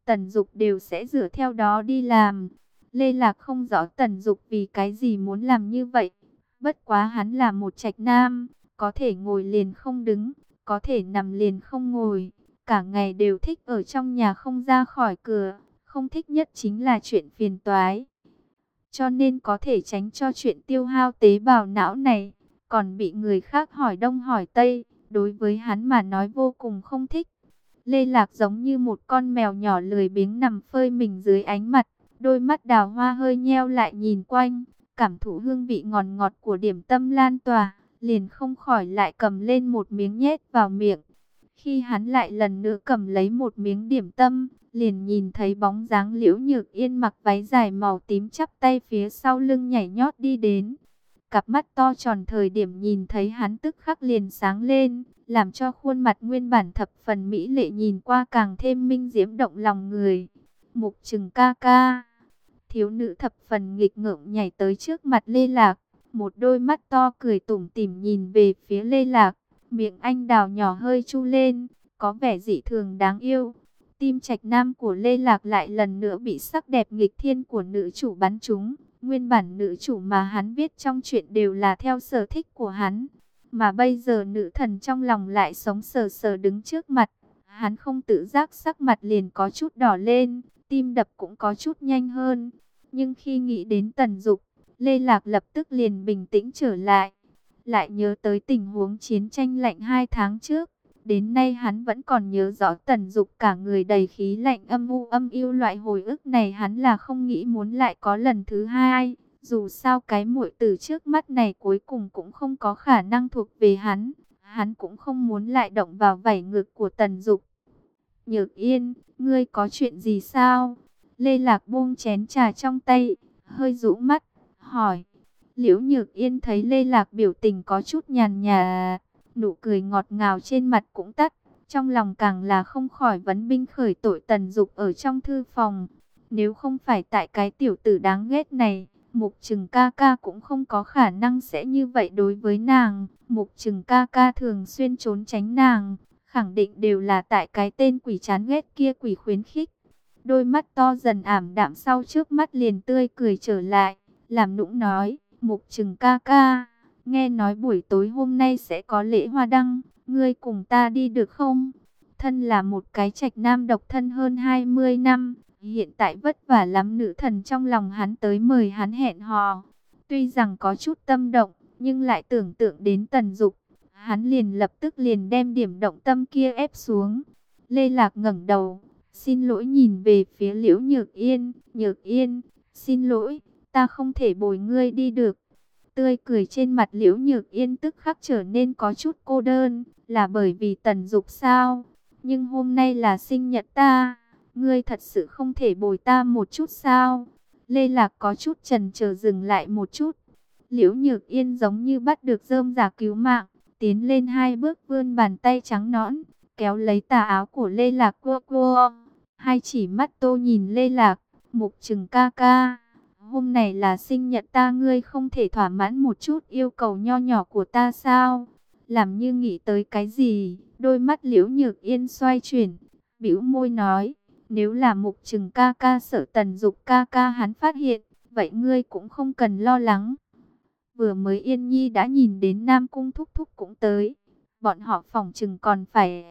Tần Dục đều sẽ dựa theo đó đi làm. Lê Lạc không rõ Tần Dục vì cái gì muốn làm như vậy. Bất quá hắn là một trạch nam, có thể ngồi liền không đứng, có thể nằm liền không ngồi, cả ngày đều thích ở trong nhà không ra khỏi cửa, không thích nhất chính là chuyện phiền toái. Cho nên có thể tránh cho chuyện tiêu hao tế bào não này, còn bị người khác hỏi đông hỏi tây, đối với hắn mà nói vô cùng không thích. Lê Lạc giống như một con mèo nhỏ lười biếng nằm phơi mình dưới ánh mặt, đôi mắt đào hoa hơi nheo lại nhìn quanh, cảm thụ hương vị ngọt ngọt của điểm tâm lan tỏa, liền không khỏi lại cầm lên một miếng nhét vào miệng. Khi hắn lại lần nữa cầm lấy một miếng điểm tâm, liền nhìn thấy bóng dáng Liễu Nhược Yên mặc váy dài màu tím chắp tay phía sau lưng nhảy nhót đi đến. Cặp mắt to tròn thời điểm nhìn thấy hắn tức khắc liền sáng lên, làm cho khuôn mặt nguyên bản thập phần mỹ lệ nhìn qua càng thêm minh diễm động lòng người. Mục Trừng ca ca. Thiếu nữ thập phần nghịch ngợm nhảy tới trước mặt Lê Lạc, một đôi mắt to cười tủm tỉm nhìn về phía Lê Lạc, miệng anh đào nhỏ hơi chu lên, có vẻ dị thường đáng yêu. Tim trạch nam của Lê Lạc lại lần nữa bị sắc đẹp nghịch thiên của nữ chủ bắn trúng. Nguyên bản nữ chủ mà hắn viết trong truyện đều là theo sở thích của hắn, mà bây giờ nữ thần trong lòng lại sống sờ sờ đứng trước mặt. Hắn không tự giác sắc mặt liền có chút đỏ lên, tim đập cũng có chút nhanh hơn. Nhưng khi nghĩ đến Tần Dục, Lê Lạc lập tức liền bình tĩnh trở lại. Lại nhớ tới tình huống chiến tranh lạnh hai tháng trước. Đến nay hắn vẫn còn nhớ rõ Tần Dục cả người đầy khí lạnh âm u âm yêu, loại hồi ức này hắn là không nghĩ muốn lại có lần thứ hai. Dù sao cái muội tử trước mắt này cuối cùng cũng không có khả năng thuộc về hắn. Hắn cũng không muốn lại động vào vảy ngực của Tần Dục. Nhược Yên, ngươi có chuyện gì sao? Lê Lạc buông chén trà trong tay, hơi rũ mắt, hỏi. Liễu Nhược Yên thấy Lê Lạc biểu tình có chút nhàn nhạt, nụ cười ngọt ngào trên mặt cũng tắt, trong lòng càng là không khỏi vấn binh khởi tội Tần Dục ở trong thư phòng. Nếu không phải tại cái tiểu tử đáng ghét này, Mục Trừng ca ca cũng không có khả năng sẽ như vậy đối với nàng. Mục Trừng ca ca thường xuyên trốn tránh nàng, khẳng định đều là tại cái tên quỷ chán ghét kia quỷ khuyến khích. Đôi mắt to dần ảm đạm sau trước mắt liền tươi cười trở lại, làm nũng nói, Mục Trừng ca ca, nghe nói buổi tối hôm nay sẽ có lễ hoa đăng, ngươi cùng ta đi được không? Thân là một cái trạch nam độc thân hơn hai mươi năm, hiện tại vất vả lắm nữ thần trong lòng hắn tới mời hắn hẹn hò. Tuy rằng có chút tâm động, nhưng lại tưởng tượng đến Tần Dục, hắn liền lập tức liền đem điểm động tâm kia ép xuống. Lê Lạc ngẩng đầu, xin lỗi nhìn về phía Liễu Nhược Yên, Nhược Yên, xin lỗi, ta không thể bồi ngươi đi được. Tươi cười trên mặt Liễu Nhược Yên tức khắc trở nên có chút cô đơn, là bởi vì Tần Dục sao? Nhưng hôm nay là sinh nhật ta, ngươi thật sự không thể bồi ta một chút sao? Lê Lạc có chút chần chờ dừng lại một chút. Liễu Nhược Yên giống như bắt được rơm rả cứu mạng, tiến lên hai bước vươn bàn tay trắng nõn, kéo lấy tà áo của Lê Lạc cua cua. Hai chỉ mắt tô nhìn Lê Lạc, Mục Trừng ca ca, hôm nay là sinh nhật ta, ngươi không thể thỏa mãn một chút yêu cầu nho nhỏ của ta sao? Làm như nghĩ tới cái gì, đôi mắt Liễu Nhược Yên xoay chuyển, bĩu môi nói, nếu là Mục Trừng ca ca sợ Tần Dục ca ca hắn phát hiện, vậy ngươi cũng không cần lo lắng. Vừa mới Yên Nhi đã nhìn đến Nam Cung thúc thúc cũng tới, bọn họ phòng chừng còn phải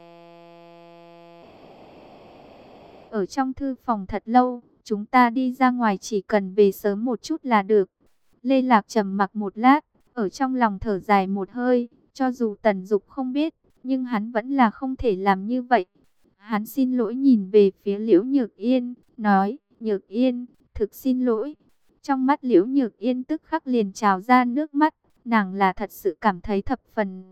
ở trong thư phòng thật lâu, chúng ta đi ra ngoài chỉ cần về sớm một chút là được. Lê Lạc trầm mặc một lát, ở trong lòng thở dài một hơi, cho dù Tần Dục không biết, nhưng hắn vẫn là không thể làm như vậy. Hắn xin lỗi nhìn về phía Liễu Nhược Yên, nói, Nhược Yên, thực xin lỗi. Trong mắt Liễu Nhược Yên tức khắc liền trào ra nước mắt, nàng là thật sự cảm thấy thập phần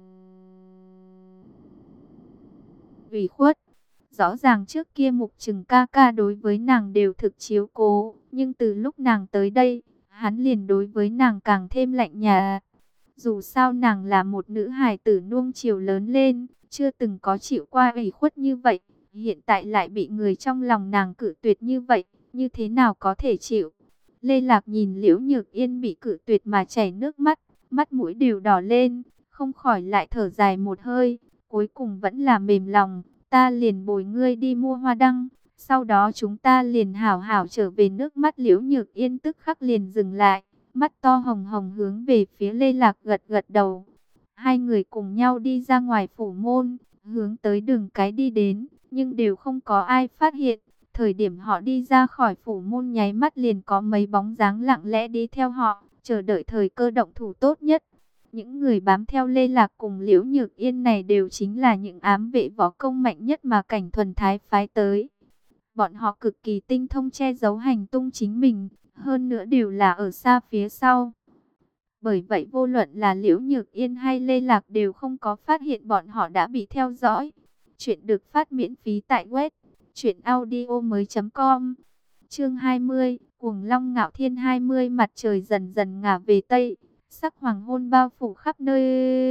ủy khuất. Rõ ràng trước kia Mục Trừng ca ca đối với nàng đều thực chiếu cố, nhưng từ lúc nàng tới đây, hắn liền đối với nàng càng thêm lạnh nhạt. Dù sao nàng là một nữ hài tử nuông chiều lớn lên, chưa từng có chịu qua ủy khuất như vậy, hiện tại lại bị người trong lòng nàng cự tuyệt như vậy, như thế nào có thể chịu. Lê Lạc nhìn Liễu Nhược Yên bị cự tuyệt mà chảy nước mắt, mắt mũi đều đỏ lên, không khỏi lại thở dài một hơi, cuối cùng vẫn là mềm lòng. Ta liền bồi ngươi đi mua hoa đăng, Sau đó chúng ta liền hảo hảo trở về. Nước mắt Liễu Nhược Yên tức khắc liền dừng lại, mắt to hồng hồng hướng về phía Lê Lạc gật gật đầu. Hai người cùng nhau đi ra ngoài phủ môn, hướng tới đường cái đi đến, nhưng đều không có ai phát hiện. Thời điểm họ đi ra khỏi phủ môn nháy mắt liền có mấy bóng dáng lặng lẽ đi theo họ, chờ đợi thời cơ động thủ tốt nhất. Những người bám theo Lê Lạc cùng Liễu Nhược Yên này đều chính là những ám vệ võ công mạnh nhất mà Cảnh Thuần Thái phái tới. Bọn họ cực kỳ tinh thông che giấu hành tung chính mình, hơn nữa đều là ở xa phía sau. Bởi vậy vô luận là Liễu Nhược Yên hay Lê Lạc đều không có phát hiện bọn họ đã bị theo dõi. Chuyện được phát miễn phí tại web truyện audio mới chấm com. Chương hai mươi, Cuồng Long Ngạo Thiên. hai mươi. Mặt trời dần dần ngả về tây, sắc hoàng hôn bao phủ khắp nơi.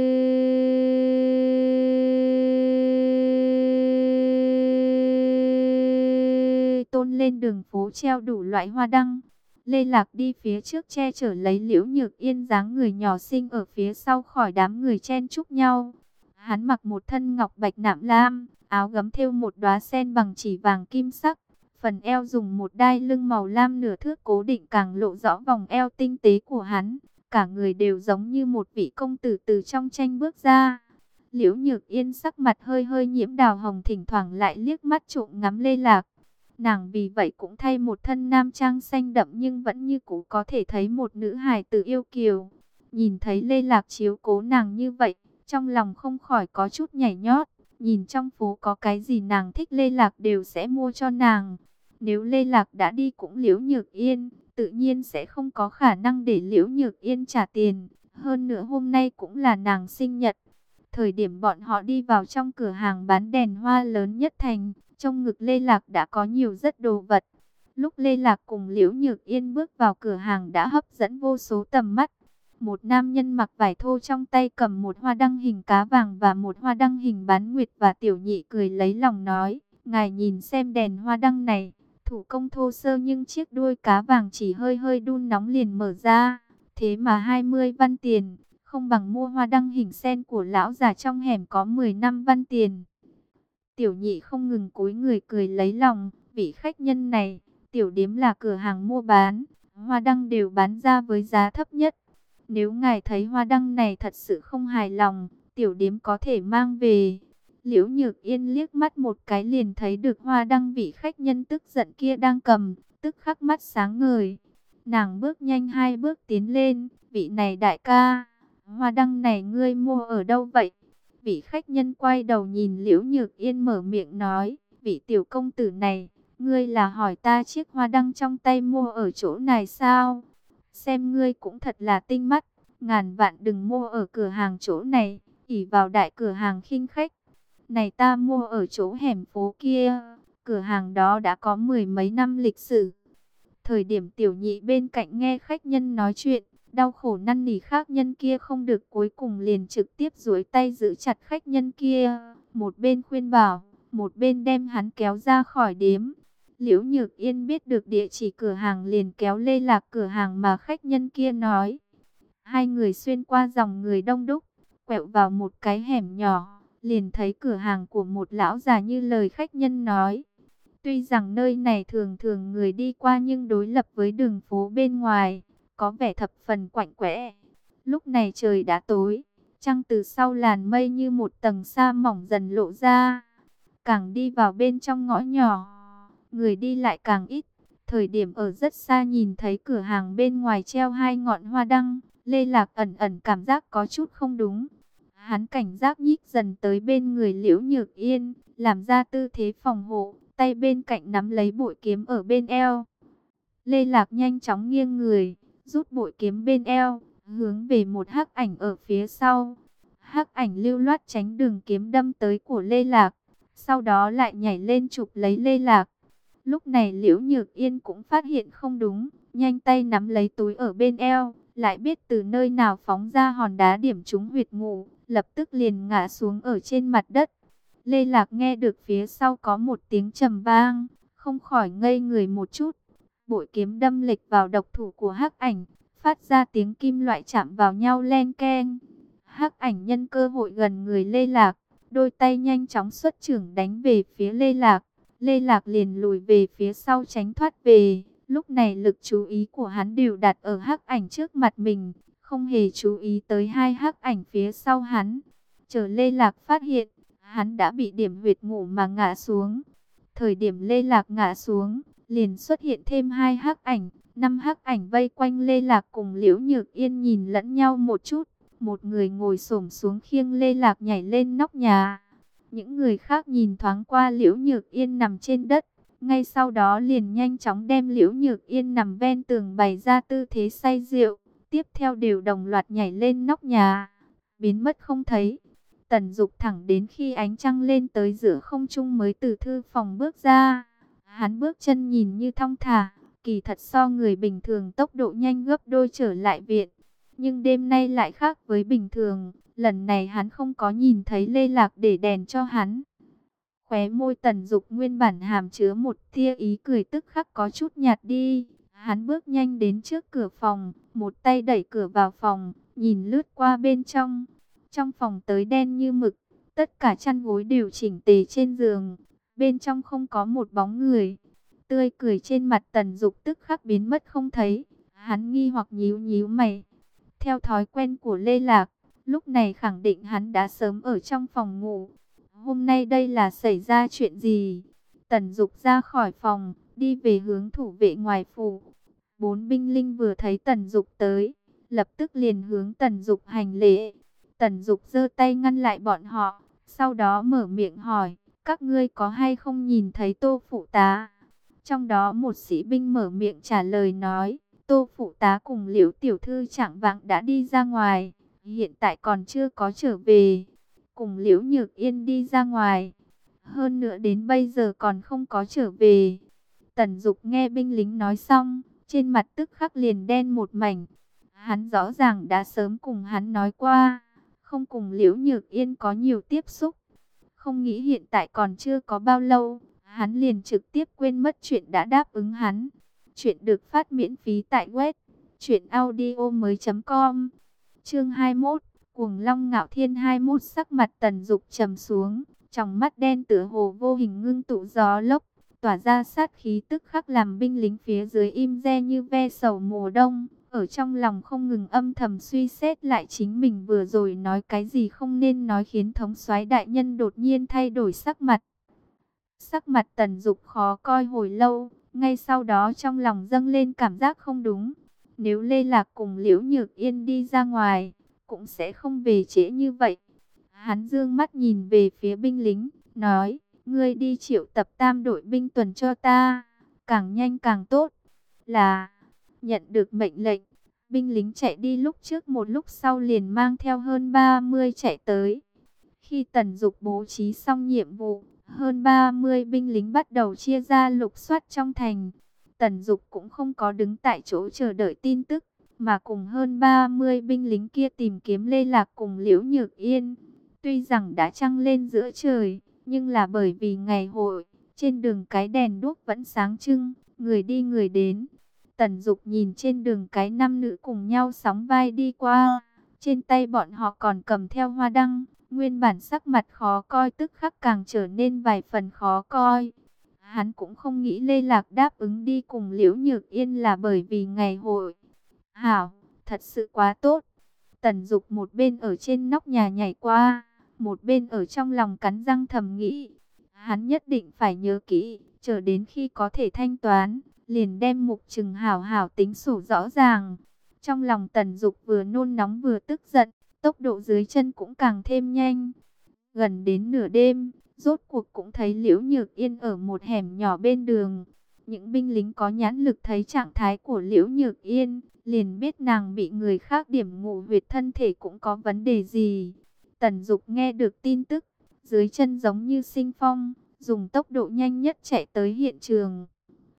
Tôn lên đường phố treo đủ loại hoa đăng. Lê Lạc đi phía trước che chở lấy Liễu Nhược Yên, dáng người nhỏ xinh ở phía sau khỏi đám người chen chúc nhau. Hắn mặc một thân ngọc bạch nạm lam, áo gấm thêu một đóa sen bằng chỉ vàng kim sắc. Phần eo dùng một đai lưng màu lam nửa thước cố định, càng lộ rõ vòng eo tinh tế của hắn. Cả người đều giống như một vị công tử từ trong tranh bước ra. Liễu Nhược Yên sắc mặt hơi hơi nhiễm đào hồng, thỉnh thoảng lại liếc mắt trộm ngắm Lê Lạc. Nàng vì vậy cũng thay một thân nam trang xanh đậm, nhưng vẫn như cũ có thể thấy một nữ hài tử yêu kiều. Nhìn thấy Lê Lạc chiếu cố nàng như vậy, trong lòng không khỏi có chút nhảy nhót. Nhìn trong phố có cái gì nàng thích Lê Lạc đều sẽ mua cho nàng. Nếu Lê Lạc đã đi cũng Liễu Nhược Yên, tự nhiên sẽ không có khả năng để Liễu Nhược Yên trả tiền. Hơn nữa hôm nay cũng là nàng sinh nhật. Thời điểm bọn họ đi vào trong cửa hàng bán đèn hoa lớn nhất thành, trong ngực Lê Lạc đã có nhiều rất đồ vật. Lúc Lê Lạc cùng Liễu Nhược Yên bước vào cửa hàng đã hấp dẫn vô số tầm mắt. Một nam nhân mặc vải thô trong tay cầm một hoa đăng hình cá vàng và một hoa đăng hình bán nguyệt, và Tiểu Nhị cười lấy lòng nói: "Ngài nhìn xem đèn hoa đăng này, thủ công thô sơ nhưng chiếc đuôi cá vàng chỉ hơi hơi đun nóng liền mở ra. Thế mà hai mươi văn tiền, không bằng mua hoa đăng hình sen của lão già trong hẻm có mười năm văn tiền." Tiểu Nhị không ngừng cúi người cười lấy lòng: "Vị khách nhân này, tiểu điếm là cửa hàng mua bán, hoa đăng đều bán ra với giá thấp nhất. Nếu ngài thấy hoa đăng này thật sự không hài lòng, tiểu điếm có thể mang về." Liễu Nhược Yên liếc mắt một cái liền thấy được hoa đăng vị khách nhân tức giận kia đang cầm, tức khắc mắt sáng ngời. Nàng bước nhanh hai bước tiến lên: "Vị này đại ca, hoa đăng này ngươi mua ở đâu vậy?" Vị khách nhân quay đầu nhìn Liễu Nhược Yên mở miệng nói: "Vị tiểu công tử này, ngươi là hỏi ta chiếc hoa đăng trong tay mua ở chỗ này sao? Xem ngươi cũng thật là tinh mắt, ngàn vạn đừng mua ở cửa hàng chỗ này, ỷ vào đại cửa hàng khinh khách. Này ta mua ở chỗ hẻm phố kia, cửa hàng đó đã có mười mấy năm lịch sử." Thời điểm Tiểu Nhị bên cạnh nghe khách nhân nói chuyện, đau khổ năn nỉ khách nhân kia không được, cuối cùng liền trực tiếp duỗi tay giữ chặt khách nhân kia, một bên khuyên bảo, một bên đem hắn kéo ra khỏi điếm. Liễu Nhược Yên biết được địa chỉ cửa hàng liền kéo Lê Lạc cửa hàng mà khách nhân kia nói. Hai người xuyên qua dòng người đông đúc, quẹo vào một cái hẻm nhỏ, liền thấy cửa hàng của một lão già như lời khách nhân nói. Tuy rằng nơi này thường thường người đi qua, nhưng đối lập với đường phố bên ngoài, có vẻ thập phần quạnh quẽ. Lúc này trời đã tối, trăng từ sau làn mây như một tầng sa mỏng dần lộ ra. Càng đi vào bên trong ngõ nhỏ, người đi lại càng ít. Thời điểm ở rất xa nhìn thấy cửa hàng bên ngoài treo hai ngọn hoa đăng, Lê Lạc ẩn ẩn cảm giác có chút không đúng. Hắn cảnh giác nhích dần tới bên người Liễu Nhược Yên, làm ra tư thế phòng hộ, tay bên cạnh nắm lấy bội kiếm ở bên eo. Lê Lạc nhanh chóng nghiêng người, rút bội kiếm bên eo, hướng về một hắc ảnh ở phía sau. Hắc ảnh lưu loát tránh đường kiếm đâm tới của Lê Lạc, sau đó lại nhảy lên chụp lấy Lê Lạc. Lúc này Liễu Nhược Yên cũng phát hiện không đúng, nhanh tay nắm lấy túi ở bên eo, lại biết từ nơi nào phóng ra hòn đá điểm trúng huyệt ngủ, lập tức liền ngã xuống ở trên mặt đất. Lê Lạc nghe được phía sau có một tiếng trầm vang, không khỏi ngây người một chút. Bội kiếm đâm lệch vào độc thủ của hắc ảnh, phát ra tiếng kim loại chạm vào nhau len keng. Hắc ảnh nhân cơ hội gần người Lê Lạc, đôi tay nhanh chóng xuất chưởng đánh về phía Lê Lạc. Lê Lạc liền lùi về phía sau tránh thoát về. Lúc này lực chú ý của hắn đều đặt ở hắc ảnh trước mặt mình, không hề chú ý tới hai hắc ảnh phía sau hắn. Chờ Lê Lạc phát hiện, hắn đã bị điểm huyệt ngủ mà ngã xuống. Thời điểm Lê Lạc ngã xuống, liền xuất hiện thêm hai hắc ảnh. Năm hắc ảnh vây quanh Lê Lạc cùng Liễu Nhược Yên nhìn lẫn nhau một chút. Một người ngồi xổm xuống khiêng Lê Lạc nhảy lên nóc nhà. Những người khác nhìn thoáng qua Liễu Nhược Yên nằm trên đất. Ngay sau đó liền nhanh chóng đem Liễu Nhược Yên nằm ven tường bày ra tư thế say rượu. Tiếp theo đều đồng loạt nhảy lên nóc nhà, biến mất không thấy. Tần Dục thẳng đến khi ánh trăng lên tới giữa không trung mới từ thư phòng bước ra. Hắn bước chân nhìn như thong thả, kỳ thật so người bình thường tốc độ nhanh gấp đôi trở lại viện. Nhưng đêm nay lại khác với bình thường, lần này hắn không có nhìn thấy Lê Lạc để đèn cho hắn. Khóe môi Tần Dục nguyên bản hàm chứa một tia ý cười tức khắc có chút nhạt đi. Hắn bước nhanh đến trước cửa phòng, một tay đẩy cửa vào phòng, nhìn lướt qua bên trong. Trong phòng tới đen như mực, tất cả chăn gối đều chỉnh tề trên giường, bên trong không có một bóng người. Tươi cười trên mặt Tần Dục tức khắc biến mất không thấy. Hắn nghi hoặc nhíu nhíu mày. Theo thói quen của Lê Lạc, lúc này khẳng định hắn đã sớm ở trong phòng ngủ. Hôm nay đây là xảy ra chuyện gì? Tần Dục ra khỏi phòng, đi về hướng thủ vệ ngoài phủ. Bốn binh linh vừa thấy Tần Dục tới, lập tức liền hướng Tần Dục hành lễ. Tần Dục giơ tay ngăn lại bọn họ, sau đó mở miệng hỏi, các ngươi có hay không nhìn thấy Tô phụ tá? Trong đó một sĩ binh mở miệng trả lời nói, Tô phụ tá cùng Liễu tiểu thư chạng vạng đã đi ra ngoài, hiện tại còn chưa có trở về. Cùng Liễu Nhược Yên đi ra ngoài, hơn nữa đến bây giờ còn không có trở về. Tần Dục nghe binh lính nói xong, trên mặt tức khắc liền đen một mảnh. Hắn rõ ràng đã sớm cùng hắn nói qua, không cùng Liễu Nhược Yên có nhiều tiếp xúc. Không nghĩ hiện tại còn chưa có bao lâu, hắn liền trực tiếp quên mất chuyện đã đáp ứng hắn. Chuyện được phát miễn phí tại web truyện audio mới chấm com. Chương hai mươi mốt, Cuồng Long Ngạo Thiên. Hai mươi mốt. Sắc mặt Tần Dục trầm xuống, trong mắt đen tựa hồ vô hình ngưng tụ gió lốc, tỏa ra sát khí tức khắc làm binh lính phía dưới im re như ve sầu mùa đông. Ở trong lòng không ngừng âm thầm suy xét lại chính mình vừa rồi nói cái gì không nên nói, khiến thống soái đại nhân đột nhiên thay đổi sắc mặt. Sắc mặt Tần Dục khó coi hồi lâu, ngay sau đó trong lòng dâng lên cảm giác không đúng. Nếu Lê Lạc cùng Liễu Nhược Yên đi ra ngoài, cũng sẽ không về trễ như vậy. Hắn dương mắt nhìn về phía binh lính, nói, ngươi đi triệu tập tam đội binh tuần cho ta, càng nhanh càng tốt. Là, nhận được mệnh lệnh, binh lính chạy đi lúc trước một lúc sau liền mang theo hơn ba mươi chạy tới. Khi Tần Dục bố trí xong nhiệm vụ, hơn ba mươi binh lính bắt đầu chia ra lục soát trong thành. Tần Dục cũng không có đứng tại chỗ chờ đợi tin tức, mà cùng hơn ba mươi binh lính kia tìm kiếm Lê Lạc cùng Liễu Nhược Yên. Tuy rằng đã trăng lên giữa trời, nhưng là bởi vì ngày hội, trên đường cái đèn đuốc vẫn sáng trưng, người đi người đến. Tần Dục nhìn trên đường cái nam nữ cùng nhau sóng vai đi qua, trên tay bọn họ còn cầm theo hoa đăng, nguyên bản sắc mặt khó coi tức khắc càng trở nên vài phần khó coi. Hắn cũng không nghĩ Lê Lạc đáp ứng đi cùng Liễu Nhược Yên là bởi vì ngày hội. Hảo, thật sự quá tốt. Tần Dục một bên ở trên nóc nhà nhảy qua, một bên ở trong lòng cắn răng thầm nghĩ. Hắn nhất định phải nhớ kỹ, chờ đến khi có thể thanh toán, liền đem Mục Trừng hảo hảo tính sổ rõ ràng. Trong lòng Tần Dục vừa nôn nóng vừa tức giận, tốc độ dưới chân cũng càng thêm nhanh. Gần đến nửa đêm, rốt cuộc cũng thấy Liễu Nhược Yên ở một hẻm nhỏ bên đường. Những binh lính có nhãn lực thấy trạng thái của Liễu Nhược Yên, liền biết nàng bị người khác điểm ngủ huyệt, thân thể cũng có vấn đề gì. Tần Dục nghe được tin tức, dưới chân giống như sinh phong, dùng tốc độ nhanh nhất chạy tới hiện trường.